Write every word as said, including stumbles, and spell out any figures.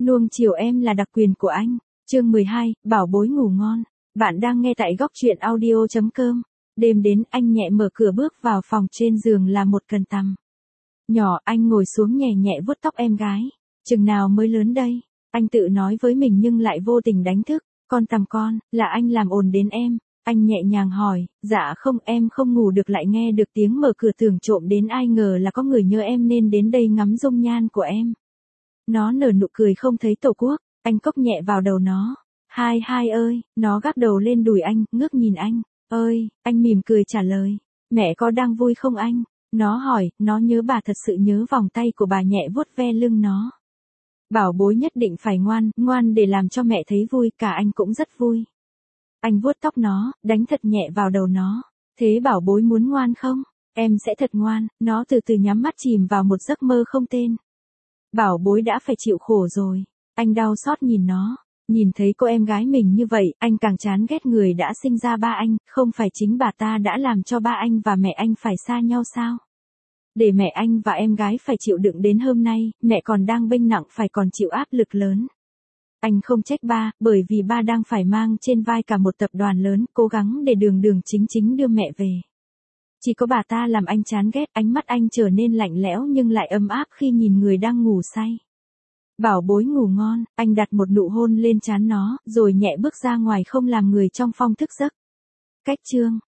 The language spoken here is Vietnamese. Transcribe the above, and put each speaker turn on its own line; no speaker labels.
Nuông chiều em là đặc quyền của anh. Chương mười hai, bảo bối ngủ ngon. Bạn đang nghe tại góc truyện audio chấm com. Đêm đến, anh nhẹ mở cửa bước vào phòng, trên giường là một cần tằm nhỏ, anh ngồi xuống nhẹ nhẹ vuốt tóc em gái. Chừng nào mới lớn đây? Anh tự nói với mình nhưng lại vô tình đánh thức. Con tằm con, là anh làm ồn đến em. Anh nhẹ nhàng hỏi, dạ không, em không ngủ được, lại nghe được tiếng mở cửa tưởng trộm đến, ai ngờ là có người nhớ em nên đến đây ngắm dung nhan của em. Nó nở nụ cười không thấy tổ quốc, anh cốc nhẹ vào đầu nó. Hai hai ơi, nó gác đầu lên đùi anh, ngước nhìn anh. Ơi, anh mỉm cười trả lời. Mẹ có đang vui không anh? Nó hỏi, nó nhớ bà, thật sự nhớ. Vòng tay của bà nhẹ vuốt ve lưng nó. Bảo bối nhất định phải ngoan, ngoan để làm cho mẹ thấy vui, cả anh cũng rất vui. Anh vuốt tóc nó, đánh thật nhẹ vào đầu nó. Thế bảo bối muốn ngoan không? Em sẽ thật ngoan. Nó từ từ nhắm mắt chìm vào một giấc mơ không tên. Bảo bối đã phải chịu khổ rồi. Anh đau xót nhìn nó. Nhìn thấy cô em gái mình như vậy, anh càng chán ghét người đã sinh ra ba anh. Không phải chính bà ta đã làm cho ba anh và mẹ anh phải xa nhau sao? Để mẹ anh và em gái phải chịu đựng đến hôm nay, mẹ còn đang bênh nặng phải còn chịu áp lực lớn. Anh không trách ba, bởi vì ba đang phải mang trên vai cả một tập đoàn lớn, cố gắng để đường đường chính chính đưa mẹ về. Chỉ có bà ta làm anh chán ghét, ánh mắt anh trở nên lạnh lẽo nhưng lại ấm áp khi nhìn người đang ngủ say. Bảo bối ngủ ngon, anh đặt một nụ hôn lên trán nó, rồi nhẹ bước ra ngoài không làm người trong phòng thức giấc. Cách chương